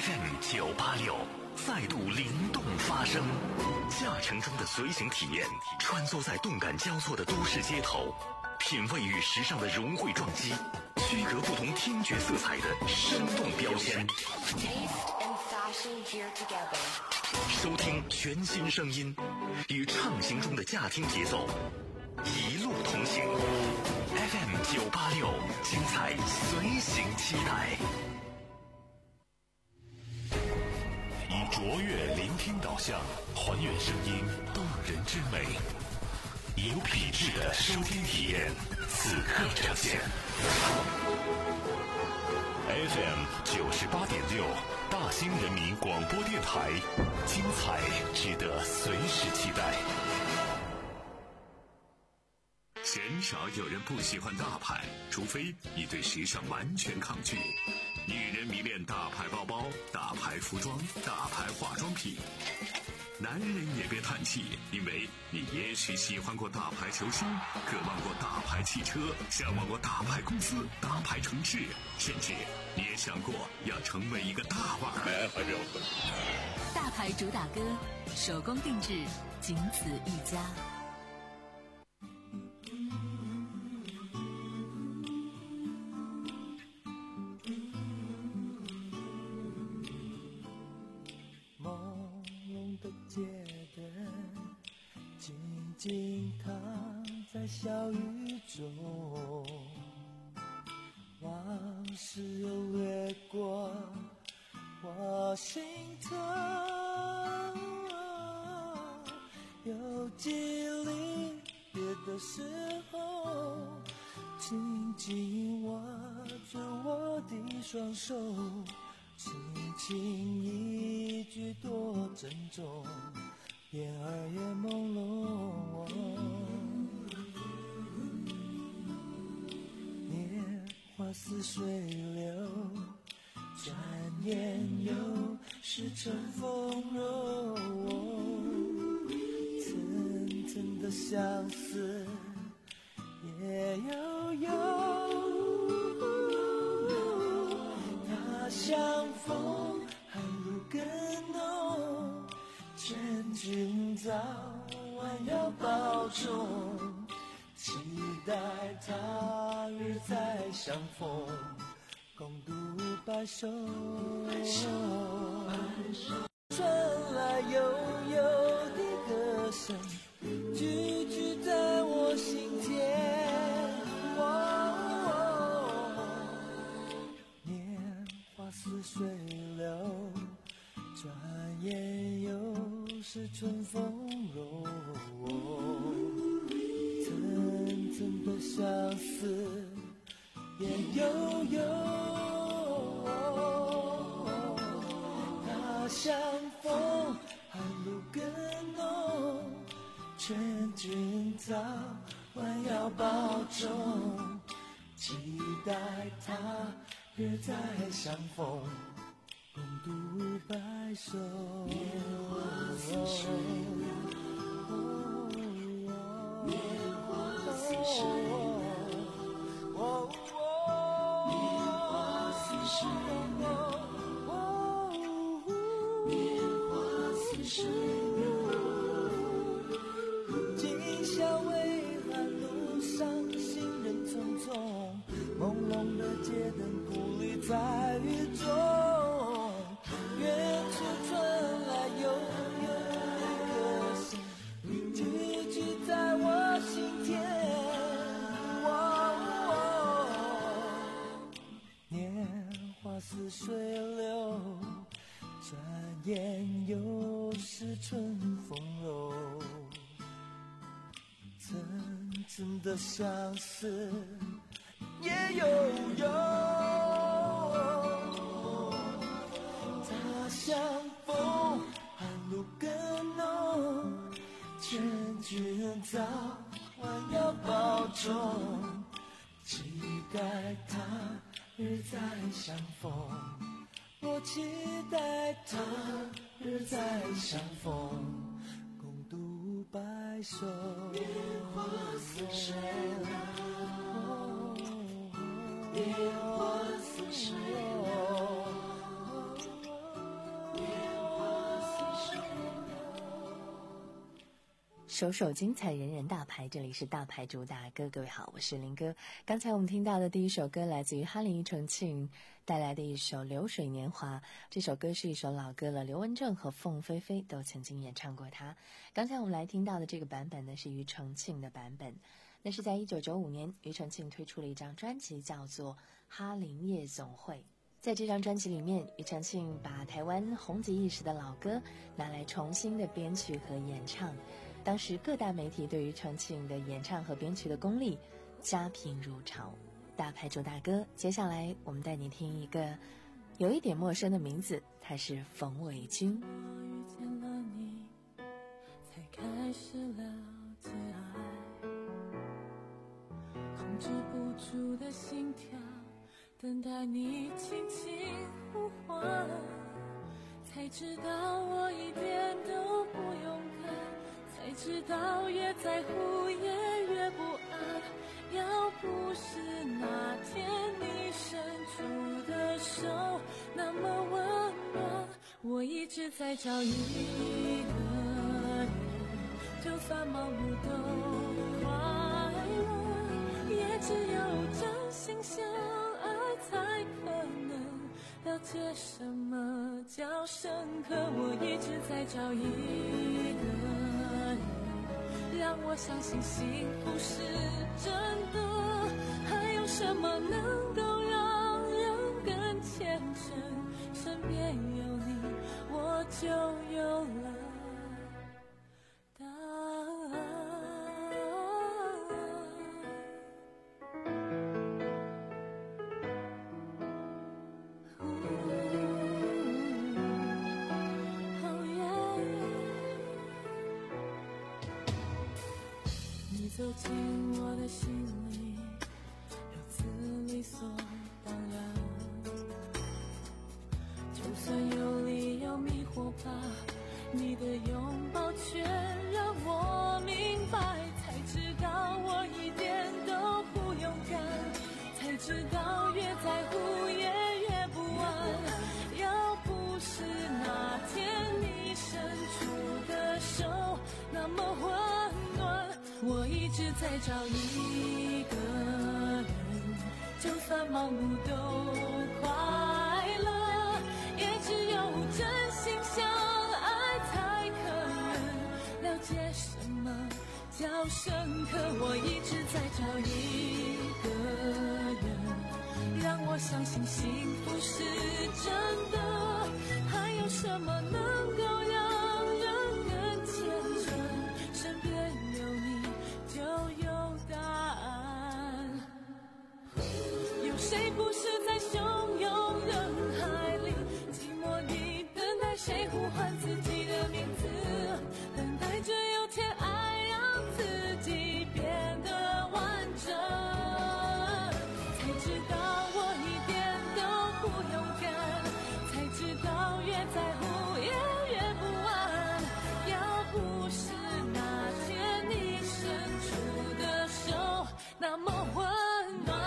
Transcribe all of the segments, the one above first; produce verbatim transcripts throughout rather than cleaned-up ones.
F M 九八六再度灵动发声，驾乘中的随行体验，穿梭在动感交错的都市街头，品味与时尚的融汇撞击，区隔不同听觉色彩的生动标签。收听全新声音，与畅行中的驾听节奏，一路同行。F M 九八六，精彩随行期待。以卓越聆听导向，还原声音动人之美，有品质的收听体验，此刻呈现。F M 九十八点六，大兴人民广播电台，精彩值得随时期待。鲜少有人不喜欢大牌，除非你对时尚完全抗拒。女人迷恋大牌包包、大牌服装、大牌化妆品。男人也别叹气，因为你也许喜欢过大牌球星，渴望过大牌汽车，向往过大牌公司、大牌城市，甚至你也想过要成为一个大腕儿。 大牌主打歌，手工定制，仅此一家。 静躺在小雨中，往事又掠过我心头，有几离别的时候，紧紧握着我的双手，轻轻一句多珍重，眼儿也朦胧，年华似水流，转眼又是春风柔，层层的相思也悠悠，他相逢寒露更浓，劝君早晚要保重，期待他日再相逢，共度白首。传来悠悠的歌声，句句在我心田。年华似水流，转眼又是春风柔，层层的相思也悠悠，他相逢寒露更浓，劝君早晚要保重，期待他日再相逢，共度白首。年华似水流，年华似水流，年华似水流，年华似水流。今宵微寒路上，行人匆匆，朦胧的街灯孤立在雨中。远处传来悠悠的歌声，句句在我心田。年华似水流，转眼又是春风柔，层层的相思也悠悠，相逢寒露更浓，劝君早晚要保重，期待他日再相逢，我期待他日再相逢，共度白首。年华似水流，年华似水流， 首首精彩，人人大牌。这里是大牌主打歌，各位好，我是林哥。刚才我们听到的第一首歌来自于哈林庾澄庆带来的一首《流水年华》，这首歌是一首老歌了，刘文正和凤飞飞都曾经演唱过它。刚才我们来听到的这个版本呢，是庾澄庆的版本。那是在一九九五年，庾澄庆推出了一张专辑，叫做《哈林夜总会》。在这张专辑里面，庾澄庆把台湾红极一时的老歌拿来重新的编曲和演唱。当时各大媒体对庾澄庆的演唱和编曲的功力佳评如潮。大牌主打歌，接下来我们带你听一个有一点陌生的名字，他是冯伟军。 我遇见了你，才开始了解爱，控制不住的心跳，等待你轻轻呼唤，才知道我一点都不勇敢，才知道越在乎也越不安。要不是那天你伸出的手那么温暖，我一直在找一个人，就算盲目都快乐，也只有真心相爱才可能了解什么叫深刻。我一直在找一个人，让我相信幸福是真的，还有什么能够让人更虔诚？身边有你，我就有了答案。走进我的心里，如此理所当然，就算有理由迷惑吧，你的拥抱却让我明白，才知道我一点都不勇敢，才知道越在乎也越不安。要不是那天你伸出的手那么温暖，我一直在找一个人，就算盲目都快乐，也只有真心相爱才可能了解什么叫深刻。我一直在找一个人，让我相信幸福是真的，还有什么能够让人更虔诚？身边有你就有答案。有谁不是在汹涌人海里，寂寞地等待谁呼唤自己的名字，等待着有天爱让自己变得完整，才知道我一点都不勇敢，才知道越在乎也越不安。要不是那天你伸出的手那么温暖，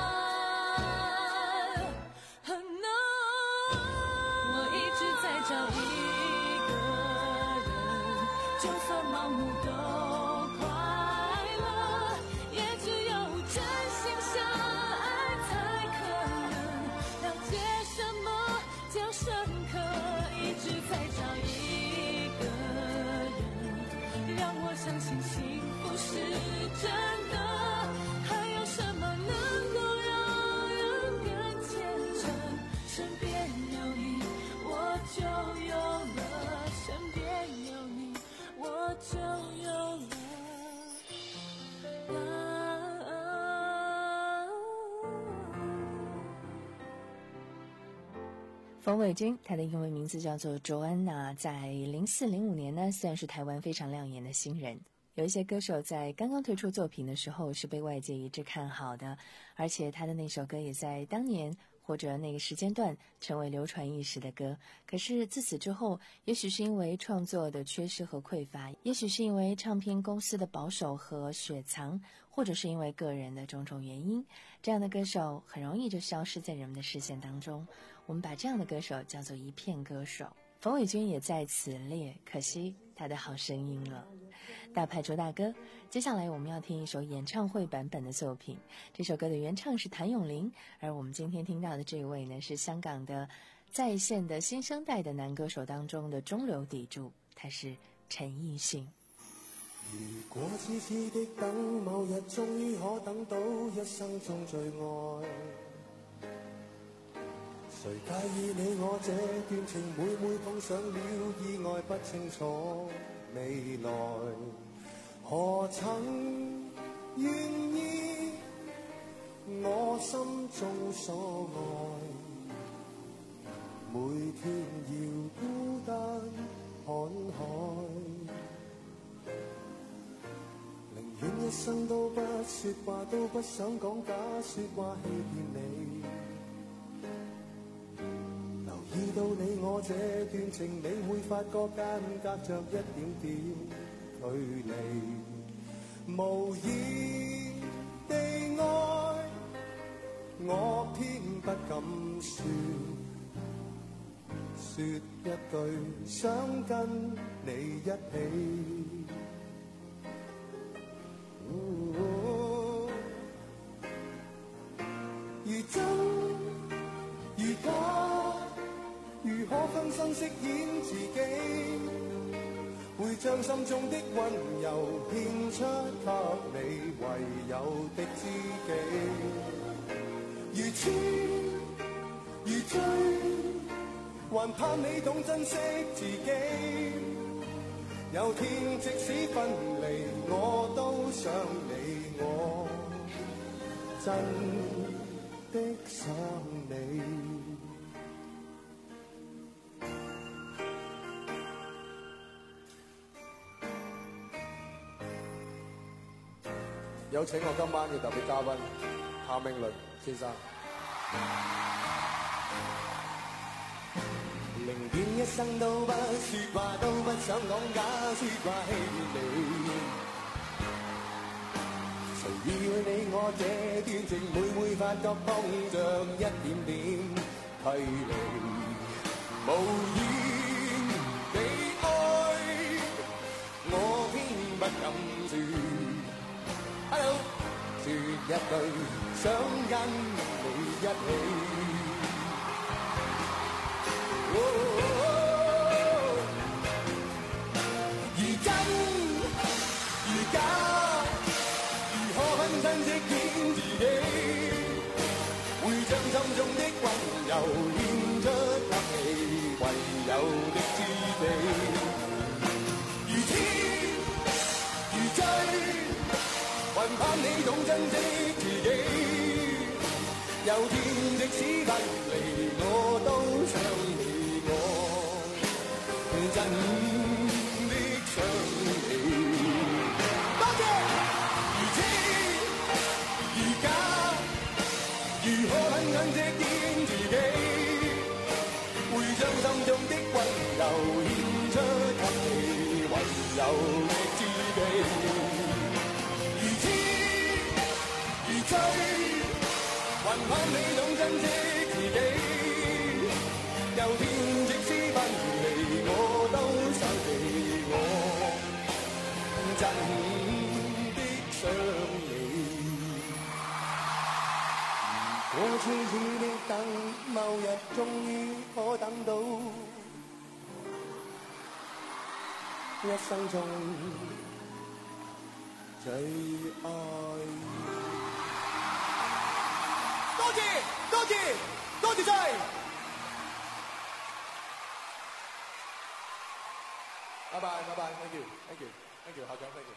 我一直在找一个人，就算盲目都快乐，也只有真心相爱才可能了解什么叫深刻。一直在找一个人，让我相信幸福是真的，还有什么能够让人更虔诚？身边有你，我就有了，身边有你，我就有了答案。 冯伟军，他的英文名字叫做卓安娜，在零四零五年呢，算是台湾非常亮眼的新人。有一些歌手在刚刚推出作品的时候是被外界一致看好的，而且他的那首歌也在当年或者那个时间段成为流传一时的歌。可是自此之后，也许是因为创作的缺失和匮乏，也许是因为唱片公司的保守和雪藏，或者是因为个人的种种原因，这样的歌手很容易就消失在人们的视线当中。我们把这样的歌手叫做一片歌手。 冯伟军也在此列，可惜他的好声音了。大牌周大哥，接下来我们要听一首演唱会版本的作品，这首歌的原唱是谭咏麟，而我们今天听到的这位呢，是香港的在线的新生代的男歌手当中的中流砥柱，他是陈奕迅。 如果痴痴的等，某日終於可等到一生中最愛，誰介意你我這段情，每每碰上了意外，不清楚未來，何曾願意我心中所愛，每天要孤單看海，寧願一生都不說話，都不想講假說話欺騙你。留意到你我這段情，你會發覺間隔着一點點距離，無言地愛，我偏不敢說，說一句想跟你一起。如真如假，如何分身飾演自己，會將心中的溫柔獻出給你唯有的知己。如痴如醉，還盼你懂珍惜自己。有天即使分離，我都想你，我真的想你。有請我今晚嘅特別嘉賓夏明倫先生。寧願一生都不說話，都不想講假說話欺騙你。誰意會你我這段情，每每發覺碰着一點點距離，無言地愛，我偏不敢說。Hello， 說一句想跟你一起。哦哦、如真如假，如何分身飾演自己，會將心中的溫柔獻出給你唯有的知己。如痴如醉，還盼你懂珍惜自己。有天即使分離，我都想你，我真的想你。多謝。如痴如假，如何狠狠飾演自己，會將心中的溫柔獻出給你唯有的知己。如痴如醉，還盼你懂珍惜自己。有天即使分離，我都想你，我真的想你。如果痴痴的等，某日終於可等到一生中最愛。多謝多謝多謝晒。拜拜拜拜 ，thank you thank you thank you，校長 thank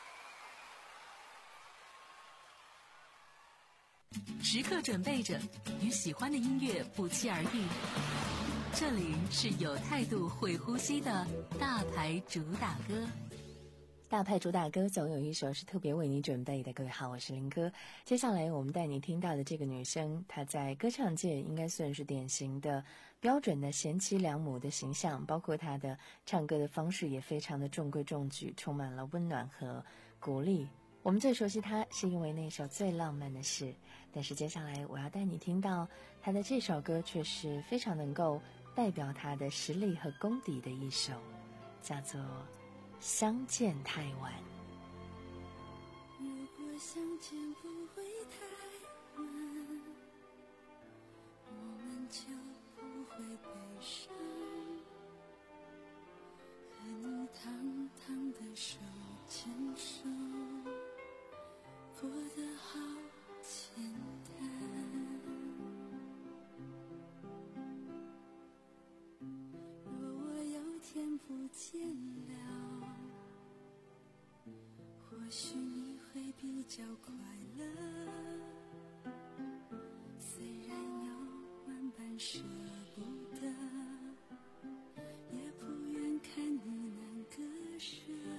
you。 时刻准备着与喜欢的音乐不期而遇，这里是有态度会呼吸的大牌主打歌。 大牌主打歌总有一首是特别为你准备的。各位好，我是林哥。接下来我们带你听到的这个女生，她在歌唱界应该算是典型的标准的贤妻良母的形象，包括她的唱歌的方式也非常的中规中矩，充满了温暖和鼓励。我们最熟悉她是因为那首最浪漫的事，但是接下来我要带你听到她的这首歌却是非常能够代表他的实力和功底的一首，叫做《相见太晚》。 如果相见不会太晚，我们就不会悲伤，和你堂堂的手牵手，过得好简单。若我有天不见了，或许你会比较快乐，虽然有万般舍不得，也不愿看你难割舍。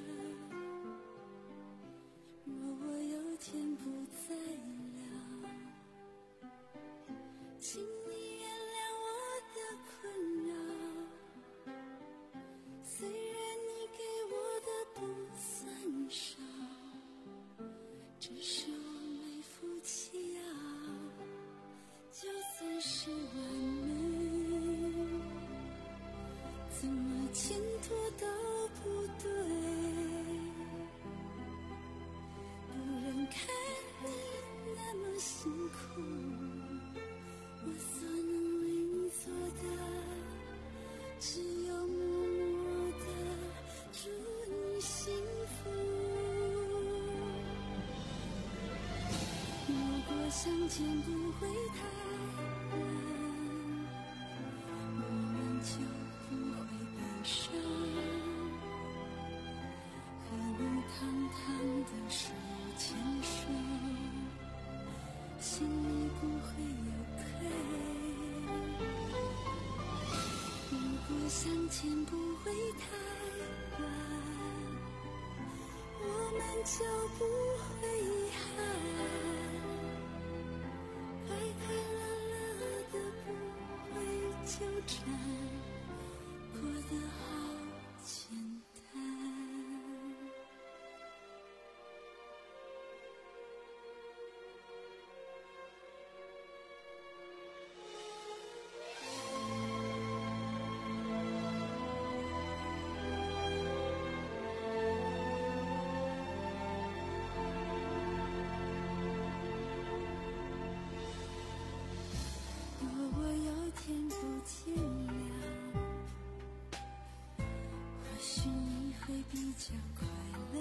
若我有天不在了，请你原谅我的困扰，虽然你给我的不算少，只是我没福气啊，就算是完美，怎么牵拖都不对，不忍看你那么辛苦，我所能为你做的，只有默默地祝你幸福。如果相见不会太晚，我们就不会悲伤，和你堂堂的手牵手，心里不会有愧。如果相见不会太晚，我们就不会遗憾，快快乐乐的不会纠缠，过得好简单。若我有天不见了，或许你会比较快乐，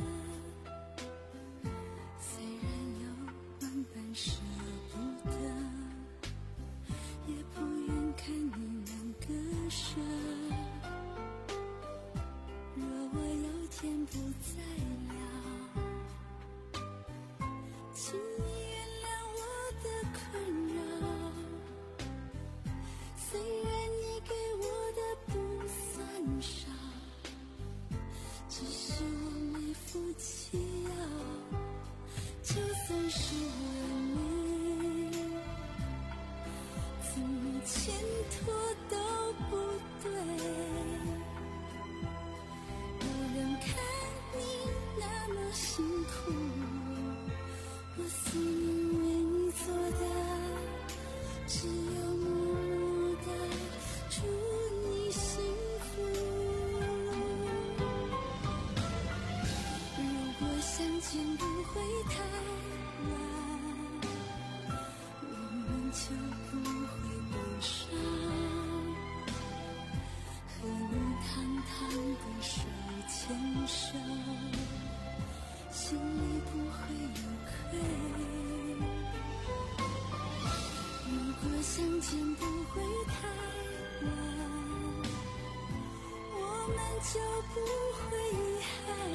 虽然有万般舍不得，也不愿看你难割舍。若我有天不在了，请你原谅我的困扰，虽然你给我的不算少，只是我没福气啊，就算是完美，怎么牵拖都不对，不忍看你那么辛苦，我所能为你做的，只有默默地祝你幸福。如果相见不会太晚，我们就不会悲伤，和你堂堂的手牵手，心里不会有愧。如果相见不会太晚，我们就不会遗憾，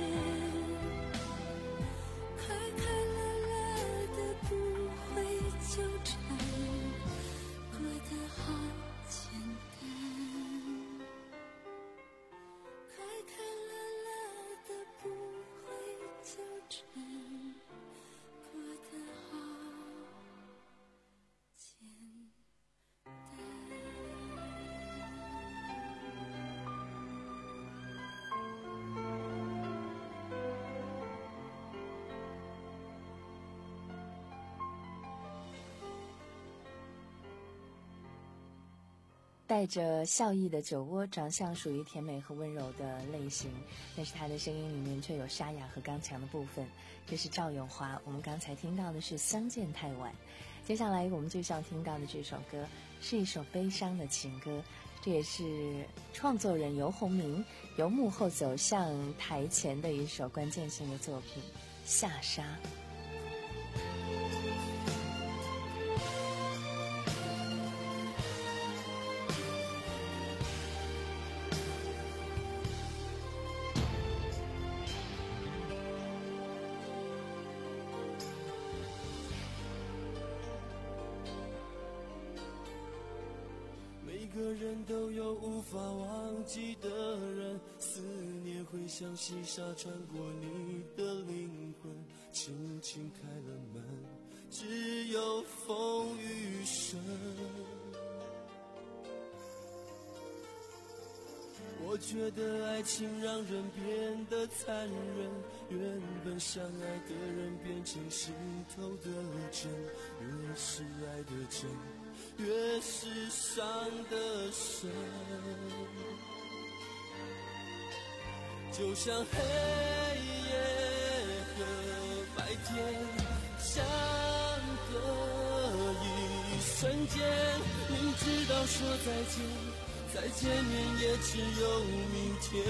快快乐乐的不会纠缠，过得好简单，快快乐乐的不会纠缠，过得好简单。 带着笑意的酒窝，长相属于甜美和温柔的类型，但是他的声音里面却有沙哑和刚强的部分。这是赵咏华，我们刚才听到的是《相见太晚》。接下来我们就想听到的这首歌是一首悲伤的情歌，这也是创作人游鸿明由幕后走向台前的一首关键性的作品《下沙》。 每个人都有无法忘记的人，思念会像细沙穿过你的灵魂，轻轻开了门，只有风雨声。我觉得爱情让人变得残忍，原本相爱的人变成心头的针，越是爱的真，越是伤得深。就像黑夜和白天相隔一瞬间，明知道说再见，再见面也只有明天。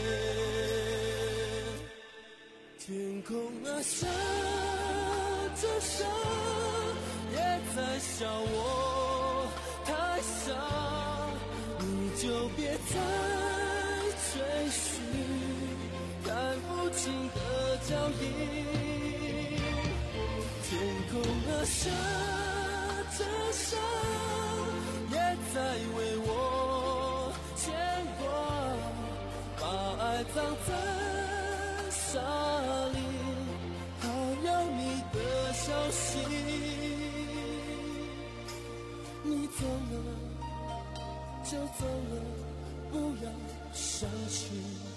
天空啊，下着沙，也在笑我太傻，你就别再追寻看不清的脚印。天空啊，下着沙，也在为我牵挂，把爱葬在沙里，还有你的消息。你走了就走了，不要伤心。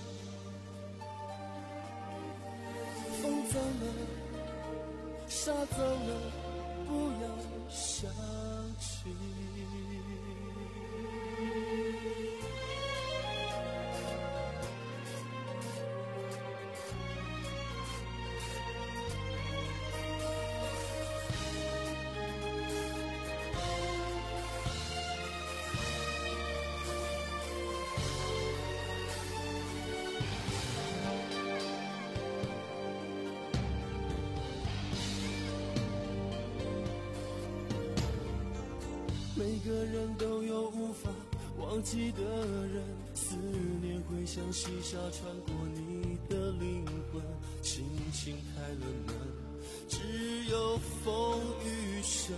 风走了，沙走了，不要想起。每个人都有无法忘记的人，思念会像细沙穿过你的灵魂，轻轻开了门，只有风雨声。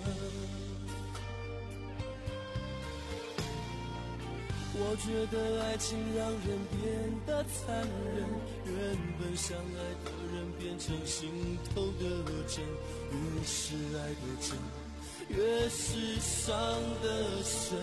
我觉得爱情让人变得残忍，原本相爱的人变成心头的针，越是爱的真，越是伤得深。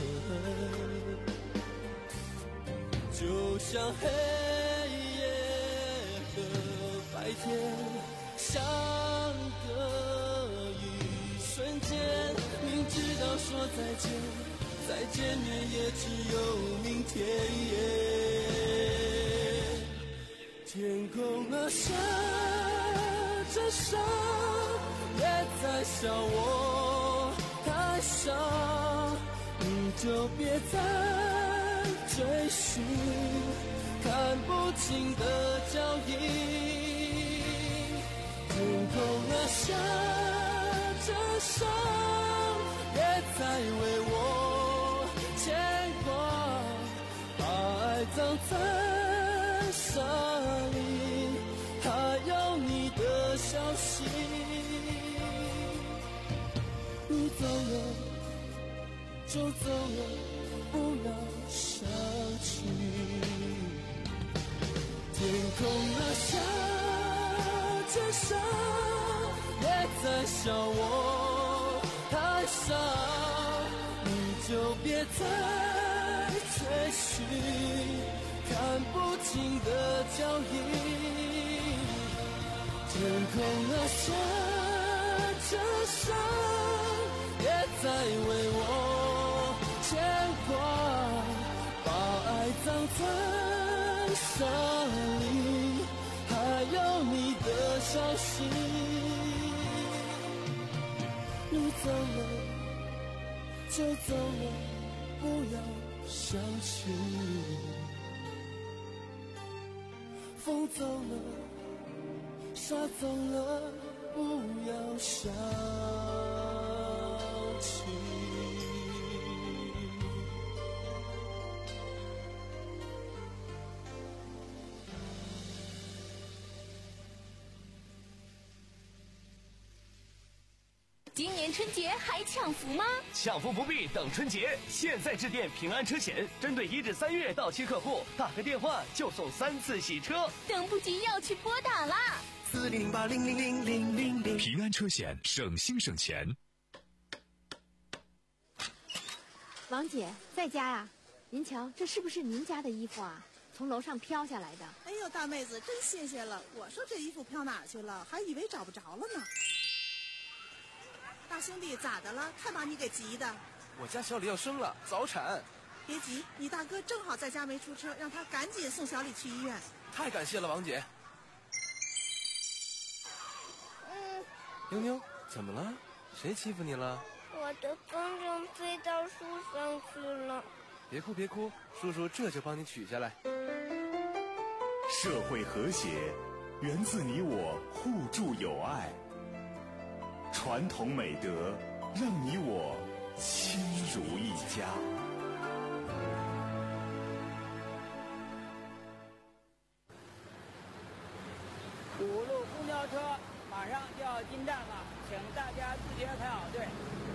就像黑夜和白天相隔一瞬间，明知道说再见，再见面也只有明天。天空啊，下着沙，也在笑我太傻，你就别再追寻看不清的脚印。天空啊，下着沙，也在为我牵挂，把爱葬在沙里，还有你的消息。你走了就走了，不要想起。天空啊，下着沙，也在笑我太傻，你就别再追寻看不清的脚印。天空啊，下着沙，也在为我牵挂， 沙里还有你的消息。你走了就走了，不要想起。风走了，沙走了，不要想起。 今年春节还抢福吗？ 抢福不必等春节，现在致电平安车险，针对一至三月到期客户，打个电话就送三次洗车， 等不及要去拨打啦！ 四零零八零零零零零零。 平安车险，省心省钱。 王姐在家呀？您瞧，这是不是您家的衣服啊？从楼上飘下来的。 哎呦，大妹子真新鲜了！我说这衣服飘哪去了，还以为找不着了呢。大兄弟，咋的了？看把你给急的。 我家小李要生了，早产。 别急，你大哥正好在家没出车，让他赶紧送小李去医院。 太感谢了，王姐。 嗯。 妞妞，怎么了？谁欺负你了？ 我的风筝飞到树上去了。 别哭别哭，叔叔这就帮你取下来。 社会和谐源自你我互助友爱。传统美德，让你我亲如一家。 五路公交车马上就要进站了，请大家自觉排好队。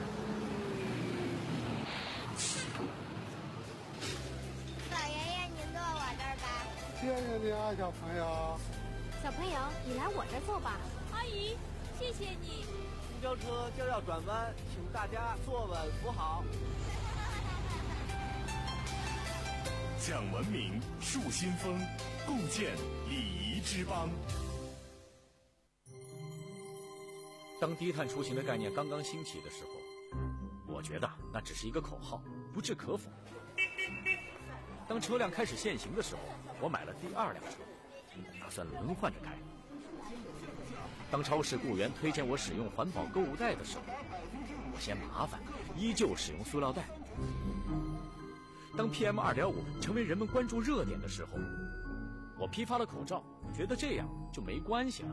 老爷爷，您坐我这儿吧。 谢谢你啊，小朋友。 小朋友，你来我这儿坐吧。 阿姨，谢谢你。 公交车就要转弯，请大家坐稳扶好。 讲文明，树新风，共建礼仪之邦。 当低碳出行的概念刚刚兴起的时候，我觉得那只是一个口号，不置可否。当车辆开始限行的时候，我买了第二辆车，打算轮换着开。当超市雇员推荐我使用环保购物袋的时候，我嫌麻烦，依旧使用塑料袋。当 P M 二点五 成为人们关注热点的时候，我批发了口罩，觉得这样就没关系了。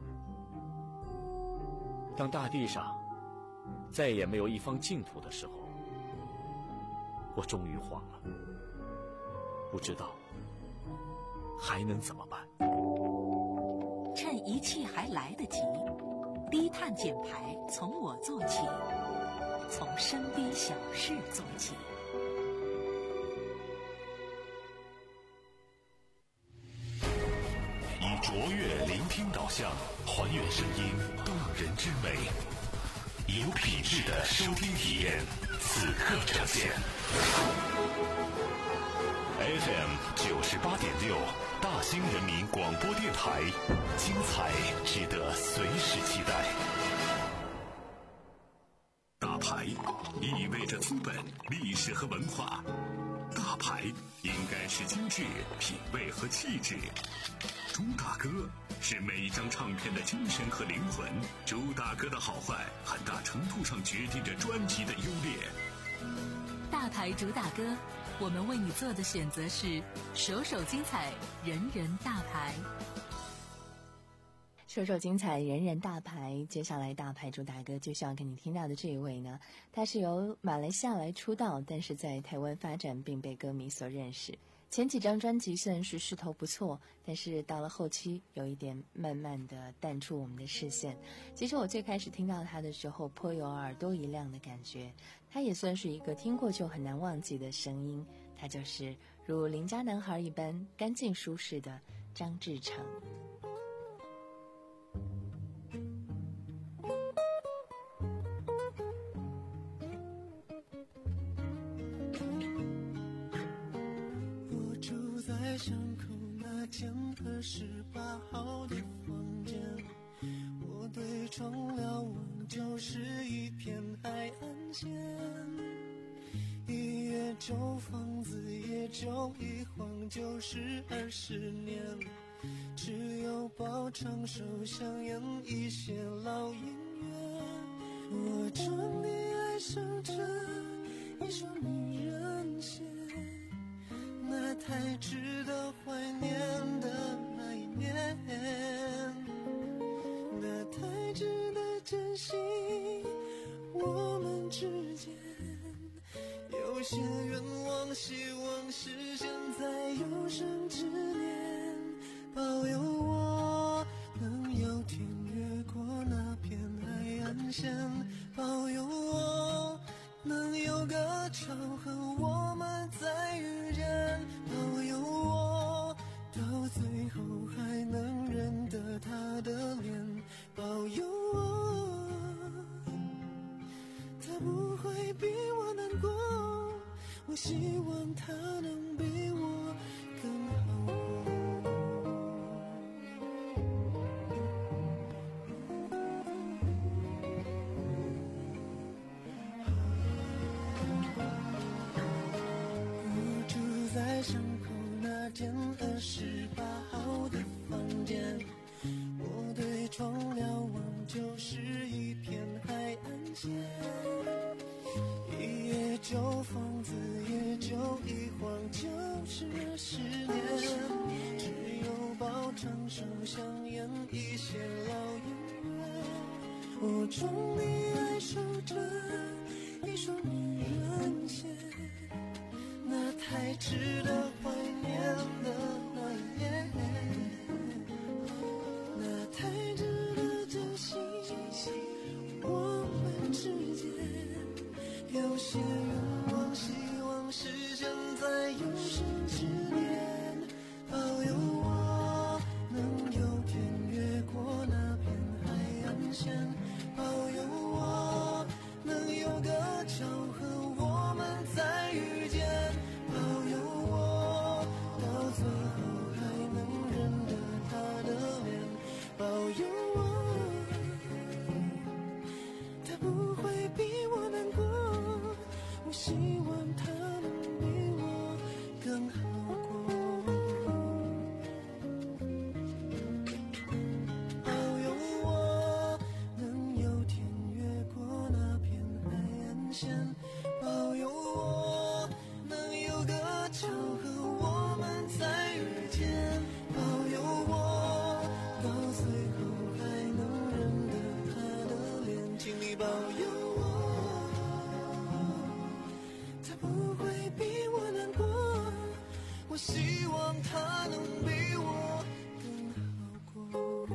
当大地上再也没有一方净土的时候，我终于慌了，不知道还能怎么办。 趁一切还来得及，低碳减排从我做起，从身边小事做起。 以卓越聆听导向，还原声音动人之美，有品质的收听体验，此刻呈现。F M 九十八点六，大兴人民广播电台，精彩值得随时期待。大牌意味着资本、历史和文化，大牌应该是精致、品味和气质。朱大哥是每一张唱片的精神和灵魂，朱大哥的好坏很大程度上决定着专辑的优劣。 大牌主打歌，我们为你做的选择是首首精彩，人人大牌。 首首精彩，人人大牌。接下来大牌主打歌就是要跟你听到的这一位呢，他是由马来西亚来出道，但是在台湾发展并被歌迷所认识。前几张专辑虽然是势头不错，但是到了后期有一点慢慢的淡出我们的视线。其实我最开始听到他的时候颇有耳朵一亮的感觉，他也算是一个听过就很难忘记的声音，他就是如邻家男孩一般干净舒适的张志成。 巷口那间二十八号的房间，我对窗瞭望，就是一片海岸线。一夜旧房子也就一晃就是二十年，只有包场手香烟一些老姻缘。我终于爱上这一双女人线，那太值得怀念的那一年，那太值得珍惜我们之间。有些愿望希望实现在有生之年，保佑我能有天越过那片海岸线，保佑我能有个巧合我们再遇见，保佑我到最后还能认得他的脸，保佑我他不会比我难过，我希望他能比我更好过。我住在巷口那间二十八号的房间，我对窗瞭望就是一片海岸线，一夜旧房子也就一晃就是十年，只有包场手香烟一些老姻缘。我终于爱上这一双女人线，那太值得怀念的那一年，那太值得珍惜我们之间。有些愿望希望实现在有生之年，保佑我能有天越过那片海岸线，保佑我能有个巧合我们再遇见，保佑我到最后还能认得他的脸，保佑我他不会比我难过，我希望他能比我更好过，保佑我能有天越过那片海岸线，保佑我能有个巧合我们再遇见，保佑我到最后还能认得他的脸，请你保佑我他不会比我难过，我希望他能比我更好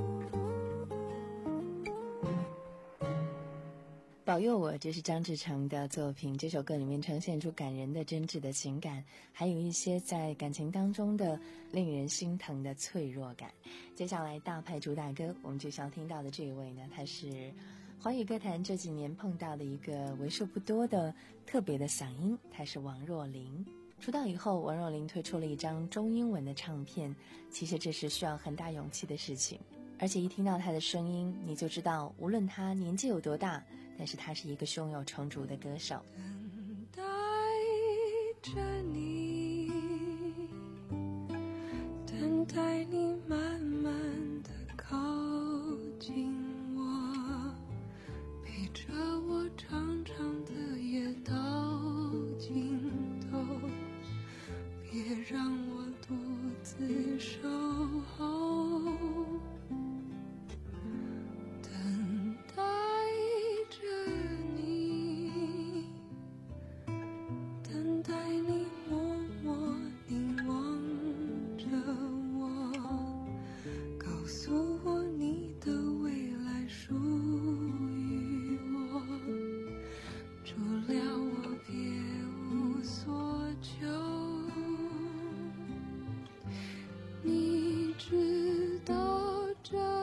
过。 保佑我，这是张志成的作品。这首歌里面呈现出感人的真挚的情感，还有一些在感情当中的令人心疼的脆弱感。接下来大牌主打歌，我们就想听到的这一位呢，他是华语歌坛这几年碰到的一个为数不多的特别的嗓音，他是王若琳。出道以后，王若琳推出了一张中英文的唱片，其实这是需要很大勇气的事情，而且一听到她的声音，你就知道无论她年纪有多大，但是她是一个胸有成竹的歌手。 等待着你，等待你慢慢的靠近我，陪着我长长的夜到尽头，别让我独自守候，等待着你，等待你默默凝望着我，告诉我你的未来属于我，除了我别无所求。你知道这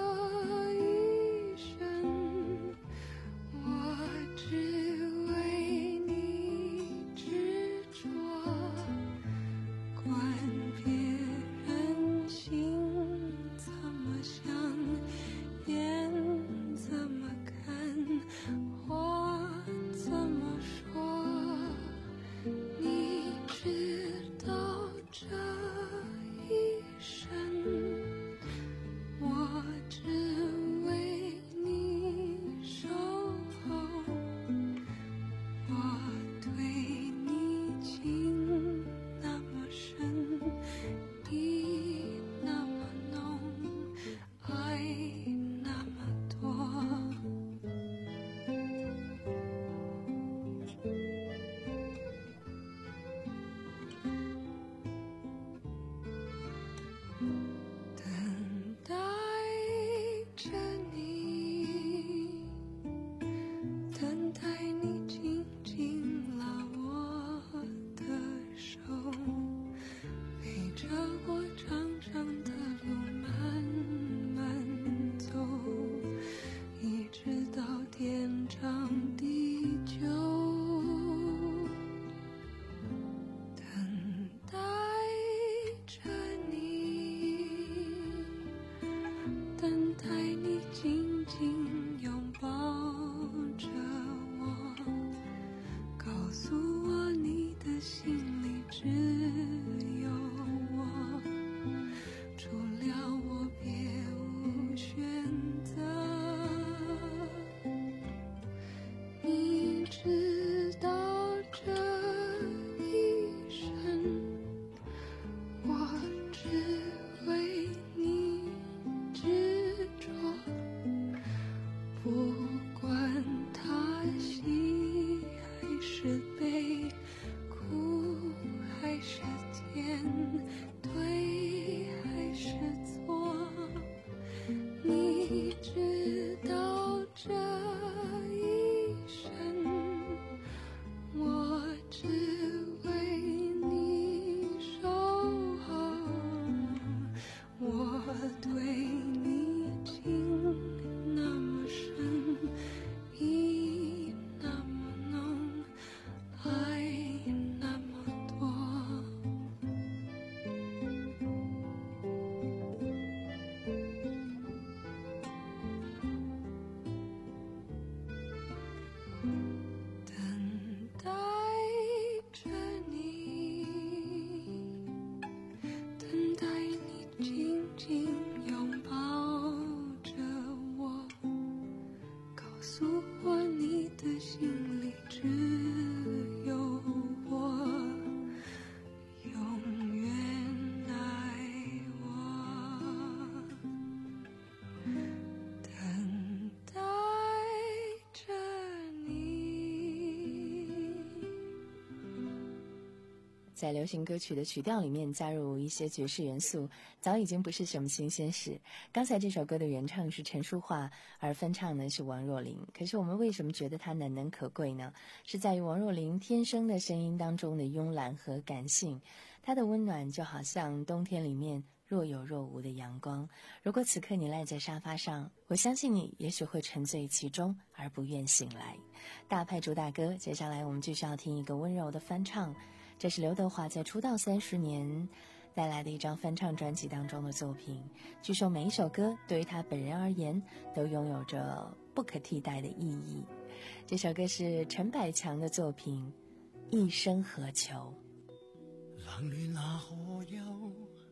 在流行歌曲的曲调里面加入一些爵士元素，早已经不是什么新鲜事。刚才这首歌的原唱是陈淑桦，而翻唱呢是王若琳。可是我们为什么觉得它难能可贵呢？是在于王若琳天生的声音当中的慵懒和感性，它的温暖就好像冬天里面若有若无的阳光。如果此刻你赖在沙发上，我相信你也许会沉醉其中而不愿醒来。大派主打歌，接下来我们继续要听一个温柔的翻唱，这是刘德华在出道三十年带来的一张翻唱专辑当中的作品。据说每一首歌对于他本人而言都拥有着不可替代的意义。这首歌是陈百强的作品《一生何求》。 冷暖那可休，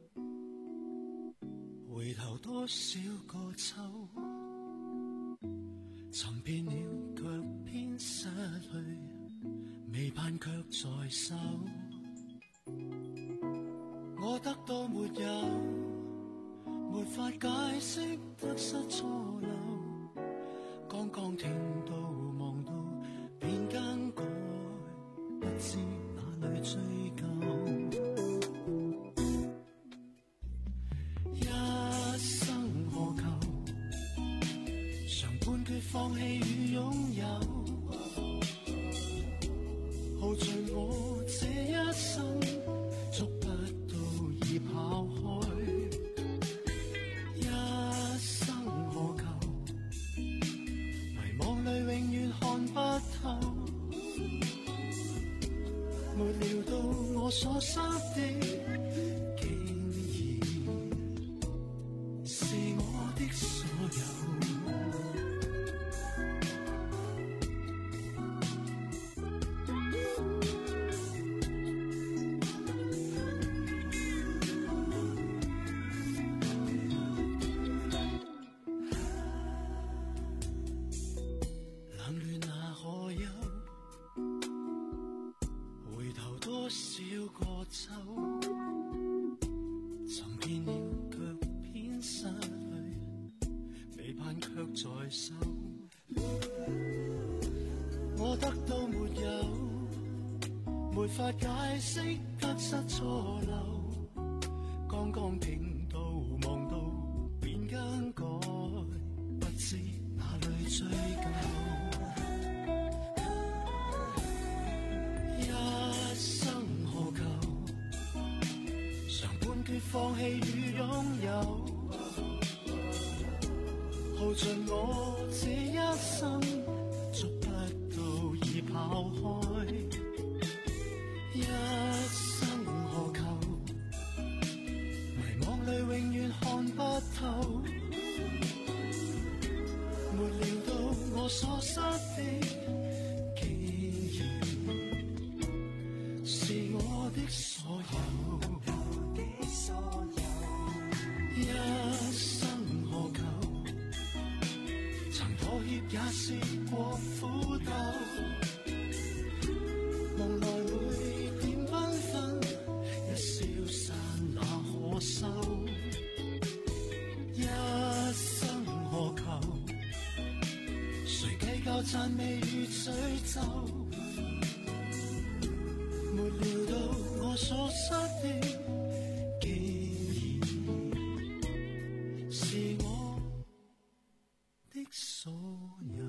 回頭多少個秋，尋遍了卻偏失去，未盼卻在手。我得到沒有，沒法解釋得失錯漏，剛剛聽到望到便更改，不知哪裏追究。放棄與擁有，耗盡我這一生，捉不到已跑開。一生何求，迷惘裏永遠看不透，沒料到我所失的，竟然是我的所有。我得到沒有，沒法解釋得失錯漏，剛剛聽到望到便更改，不知哪裏追究。一生何求，常半決放棄與擁有，耗盡我這一生，捉不到已跑開。一生何求，迷惘裏永遠看不透，沒料到我所失的，竟然是我的所有。一生何求，曾妥協也試過苦鬥，夢來會點繽紛，一消散那可收。一生何求，誰計較讚美與詛咒，沒料到我所失的，竟然是我的所有。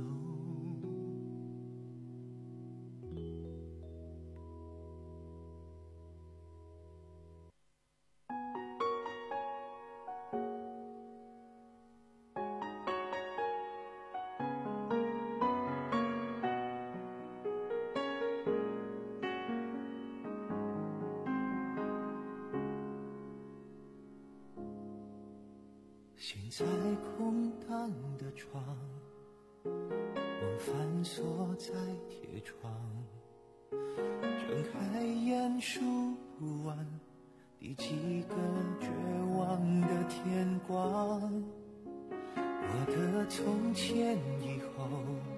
现在空荡的床，梦反锁在铁窗，睁开眼数不完第几个绝望的天光。我的从前以后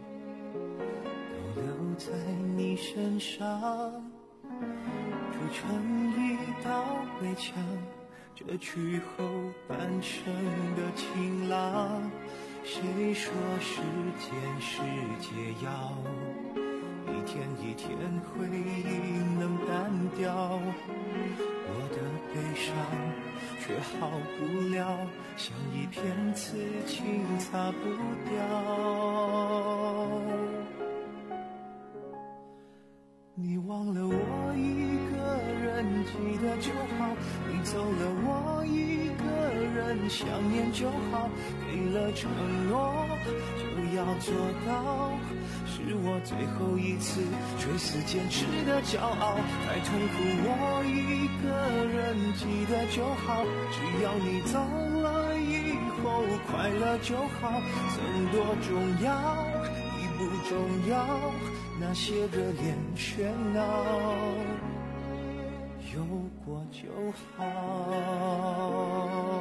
都留在你身上，筑成一道围墙，这去后半生的晴朗。谁说时间是解药，一天一天回忆能淡掉，我的悲伤却好不了，像一片刺青擦不掉。你忘了我一个人记得就好，你走了我一个人想念就好，给了承诺就要做到，是我最后一次垂死坚持的骄傲。再痛苦我一个人记得就好，只要你走了以后快乐就好，曾多重要已不重要，那些热恋喧闹有过就好。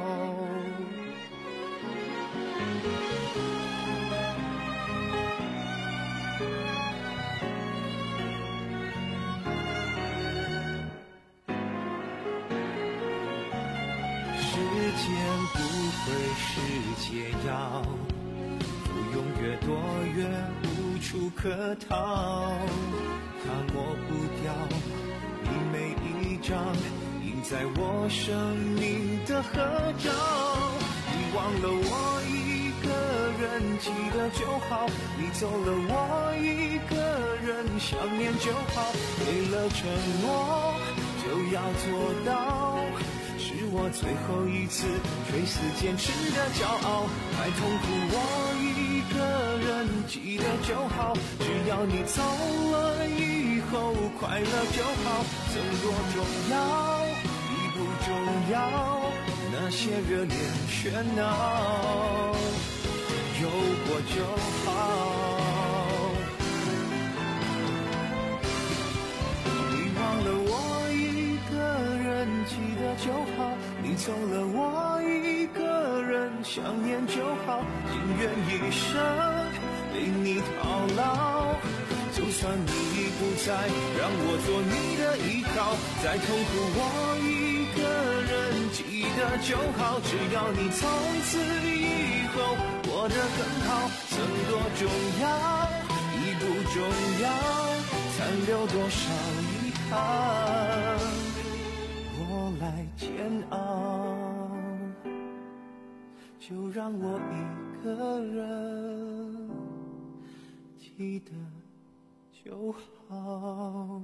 时间不会是解药，服用越多越无处可逃，它抹不掉你每一张印在我生命的合照。你忘了我一个人记得就好，你走了我一个人想念就好，给了承诺就要做到，是我最后一次垂死坚持的骄傲。太痛苦我一个人记得就好，只要你走了以后快乐就好，曾多重要已不重要，那些热恋喧闹有过就好。你忘了我一个人记得就好，你走了我一个人想念就好，情愿一生为你套牢，就算你已不在，让我做你的依靠。再痛苦我一个人记得就好，只要你从此以后过得更好，曾多重要已不重要，残留多少遗憾我来煎熬，就让我一个人记得就好。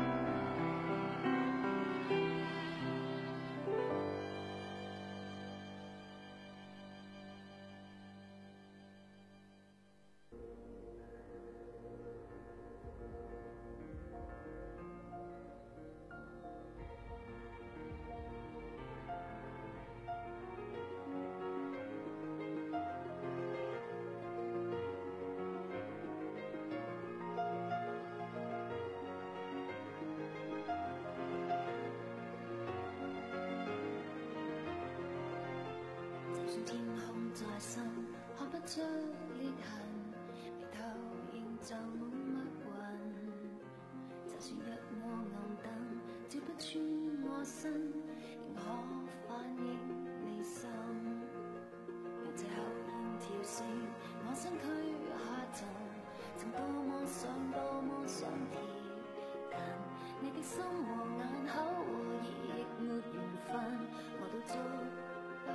天空再深，看不出裂痕，眉頭仍就滿密雲。就算日暮暗燈，照不穿我身，仍可反映你心。讓這口煙跳升，我身軀下沉，曾多麼想多麼想貼近，你的心和眼口和耳亦沒緣分，我都捉不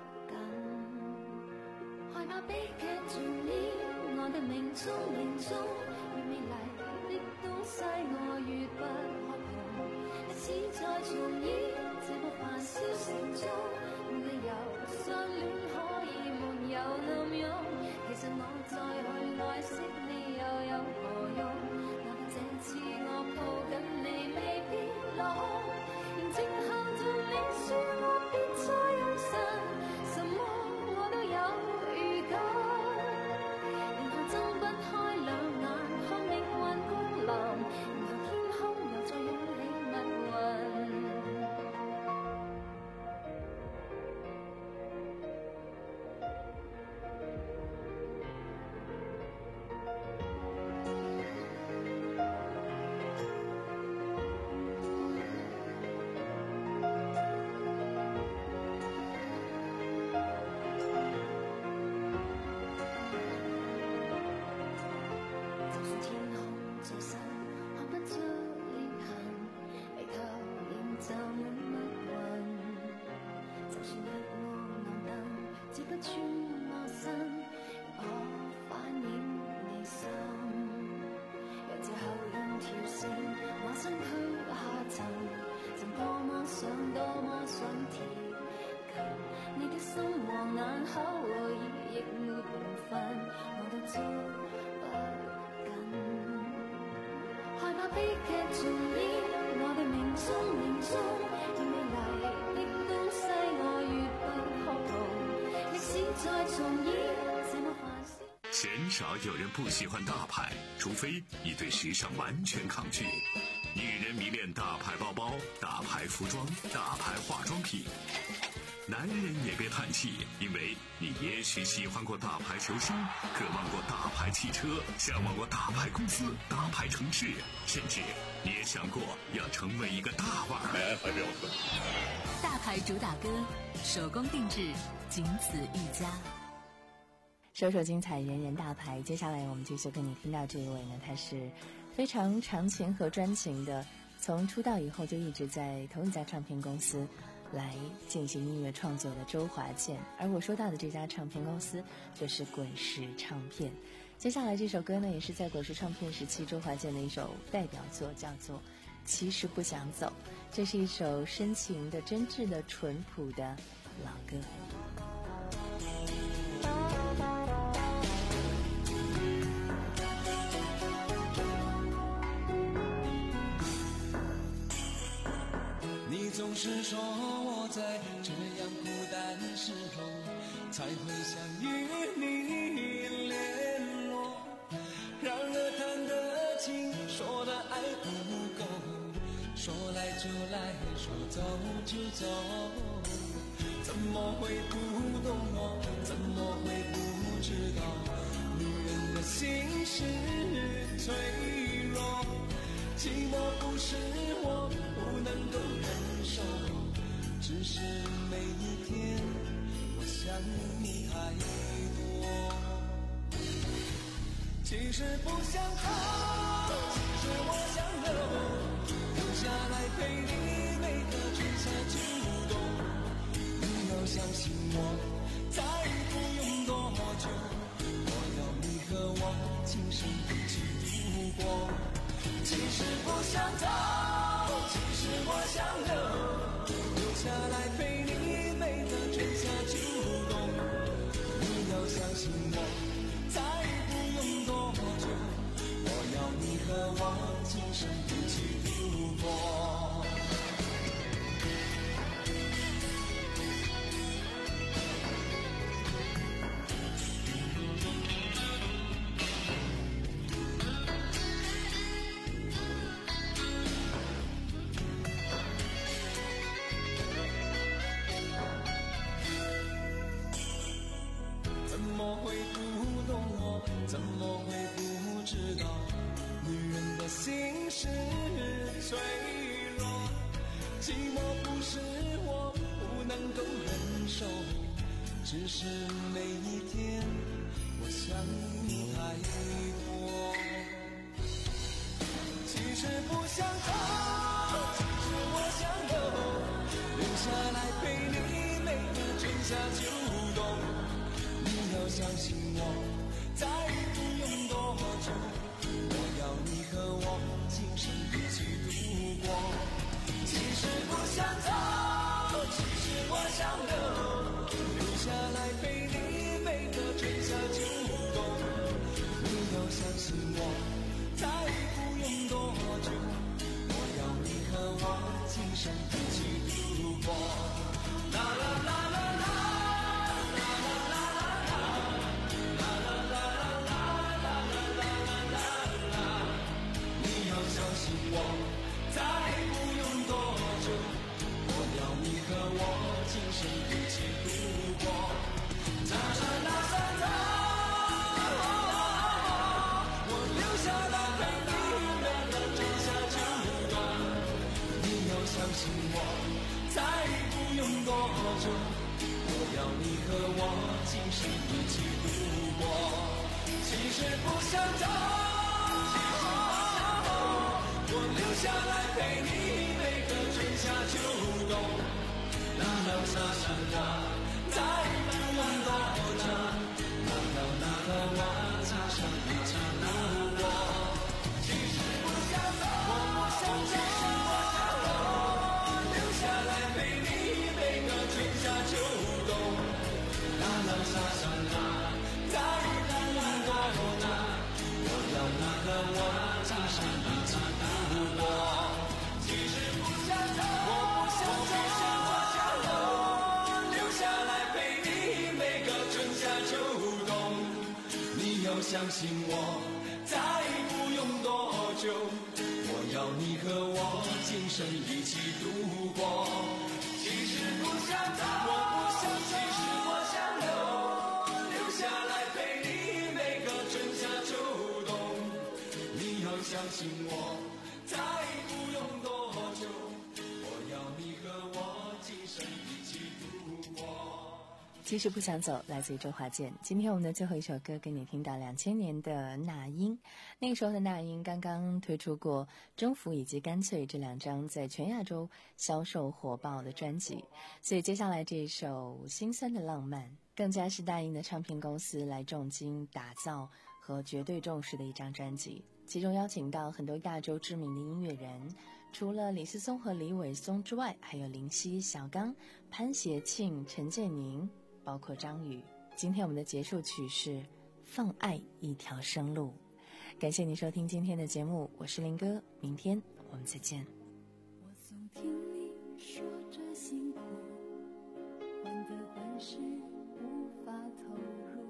害怕悲劇重演，我的命中命中越美麗的東西我越不可碰，一次再重演這個繁囂城中，沒理由相戀可以沒有暗湧，其實我再去愛惜你又有何用，哪怕這次我抱緊你未必落空，仍靜候着你說我別再有神，什麼我都有預感，然後睜不開兩眼看命運降臨，然後天空又再湧起密雲。 算一我能等，只不穿我身，可反映你心。若這後現條線，我身軀下沉，曾多麼想多麼想貼近，你的心和眼口和耳亦沒緣分，我都捉不緊。害怕悲劇重演，我哋命中命中，越美麗的東西我越不可碰，歷史再重演，這麼繁星。 鮮少有人不喜歡大牌，除非你對時尚完全抗拒。女人迷戀大牌包包、大牌服裝、大牌化妝品。男人也別嘆氣，因為你也許喜歡過大牌球星，渴望過大牌汽車，向往過大牌公司、大牌城市，甚至你也想過要成為一個大腕兒。 大牌主打歌，手工定制，僅此一家。 首首精彩，人人大牌。接下來我們繼續跟你聽到這一位呢，他是非常長情和專情的，從出道以後就一直在同一家唱片公司來進行音樂創作的周華健。而我說到的這家唱片公司就是滾石唱片。接下來這首歌呢，也是在滾石唱片時期周華健的一首代表作，叫做《其實不想走》。這是一首深情的、真摯的、淳樸的老歌。 你总是说我在这样孤单时候才会想与你联络，然而谈的情说的爱不够，说来就来，说走就走，怎么会不懂我，怎么会不知道女人的心是脆弱，寂寞不是我不能够忍受，只是每一天我想你太多。其实不想走，其实我想留，留下来陪你每个春夏秋冬。你要相信我，再不用多久，我要你和我今生一起度过。其实不想走，其实我想留，留下来陪你每个春夏秋冬。你要相信我，再不用多久，我要你和我今生一起度过。怎么会不懂我，怎么会不知道女人的心是脆弱，寂寞不是我不能够忍受，只是每一天我想你太多。其实不想走，其实我想留，留下来陪你每个春夏秋冬。你要相信我，再不用多久，我要你和我今生一起度过。其实不想走，其实我想留，留下来陪你每个春夏秋冬。你要相信我，再不用多久，我要你和我今生一起度过。啦啦啦啦啦。我再不用多久，我要你和我今生一起度过。啦啦啦啦啦，我留下来陪你每个春夏秋冬。你要相信我，再不用多久，我要你和我今生一起度过。其实不想走，我留下来陪你每个春夏秋冬，啦啦啦啦。 啊，再不用多久，那条那个我插上一起度过。其实不想走，我不想走，我想走，留下来陪你每个春夏秋冬。啦啦沙沙啦，再不用多久，我要那个我插上一起度过。其实不想走，我不想走，我想走，留下来陪你每个春夏秋冬。你要相信我，再不用多久，我要你和我今生一起度过。其实不想走，我不想走，其实我想留，留下来陪你每个春夏秋冬。你要相信我，再不用多久，我要你和我今生一起度过。 其实不想走，来自于周华健。今天我们的最后一首歌给你听到两千年的那英，那个时候的那英刚刚推出过《征服》以及《干脆》这两张在全亚洲销售火爆的专辑，所以接下来这一首《心酸的浪漫》更加是大英的唱片公司来重金打造和绝对重视的一张专辑，其中邀请到很多亚洲知名的音乐人，除了李思松和李伟松之外，还有林夕、小刚、潘协庆、陈建宁，包括张宇。今天我们的结束曲是《放爱一条生路》。感谢你收听今天的节目，我是林哥，明天我们再见。 我总听你说着辛苦，患得患失无法投入，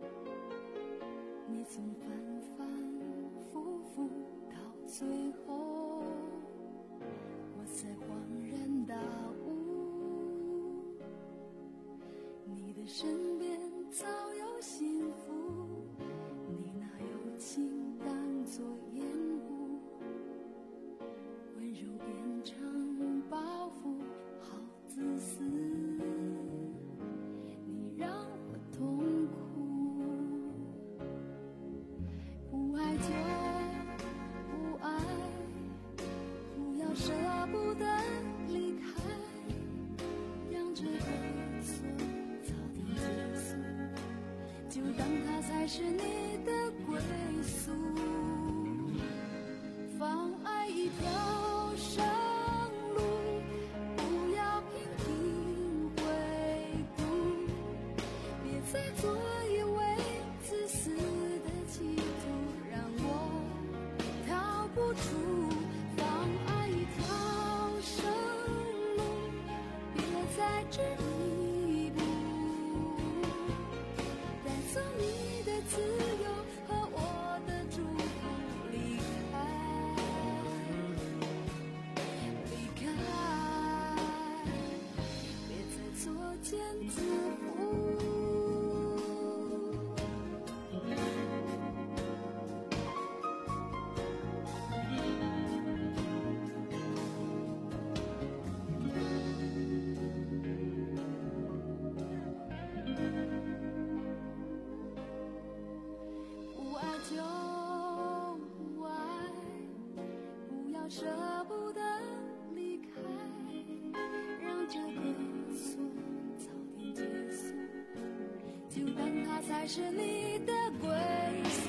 你总反反复复，到最后我才恍然大悟，你的身边早有幸福，你那友情当作烟雾，温柔变成包袱，好自私，你让我痛苦。不爱就不爱，不要舍不得离开，让这个错早点结束，就当它才是你的归宿。放爱一条生路，不要频频回顾，别再做一位自私的企图，让我逃不出。放爱一条生路，别再执迷不，带走你的自由和我的祝福，离开，离开，别再作茧自缚。不爱就不爱，不要舍不得离开，让这个错早点结束，就当它才是你的归宿。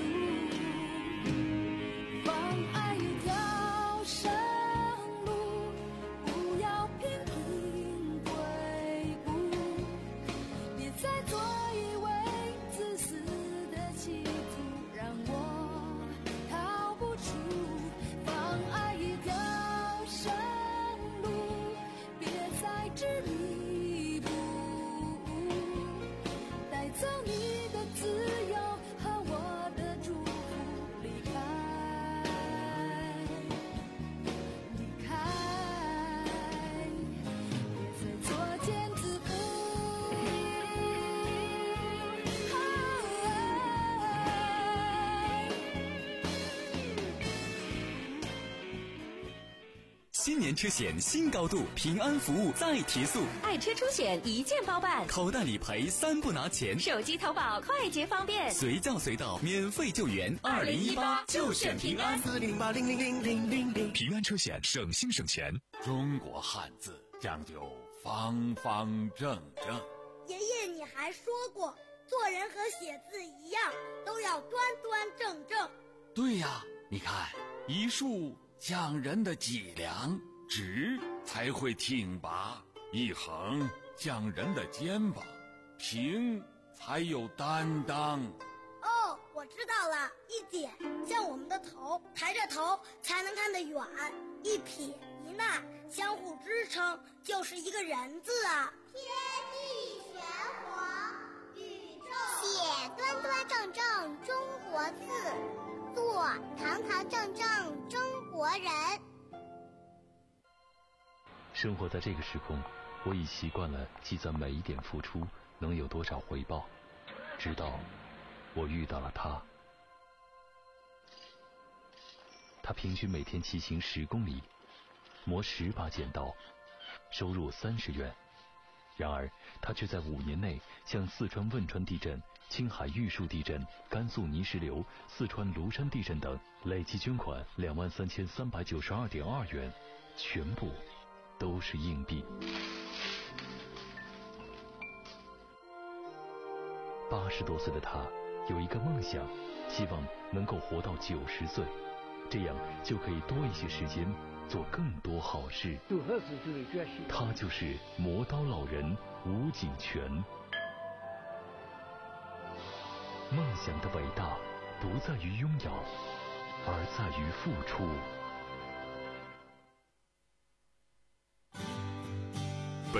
放爱一条生路，不要频频回顾，别再做一位自私的企图，让我逃不出。放爱一条生路，别再执迷不，带走你的自由和我的祝福，离开，离开，别再作茧自缚。 新年车险新高度，平安服务再提速， 爱车出险一键包办， 口袋理赔三不拿钱， 手机投保快捷方便， 随叫随到，免费救援。二零一八就选平安， 四零八零零零零零零。 平安车险省心省钱。 中国汉字讲究方方正正。 爷爷，你还说过，做人和写字一样，都要端端正正。 对呀，你看，一竖讲人的脊梁，直才会挺拔；一横讲人的肩膀，平才有担当。 哦，我知道了，一点像我们的头，抬着头才能看得远；一撇一捺相互支撑，就是一个人字啊。 天地玄黄，宇宙写端端正正中国字，做堂堂正正中国人。 生活在这个时空，我已习惯了计算每一点付出能有多少回报，直到我遇到了他。他平均每天骑行十公里，磨十把剪刀，收入三十元。然而他却在五年内向四川汶川地震、青海玉树地震、甘肃泥石流、四川庐山地震等累计捐款两万三千三百九十二点二元，全部都是硬币。八十多岁的他有一个梦想，希望能够活到九十岁，这样就可以多一些时间做更多好事。 有何事就得决心。 他就是磨刀老人吴景全。梦想的伟大不在于拥有，而在于付出。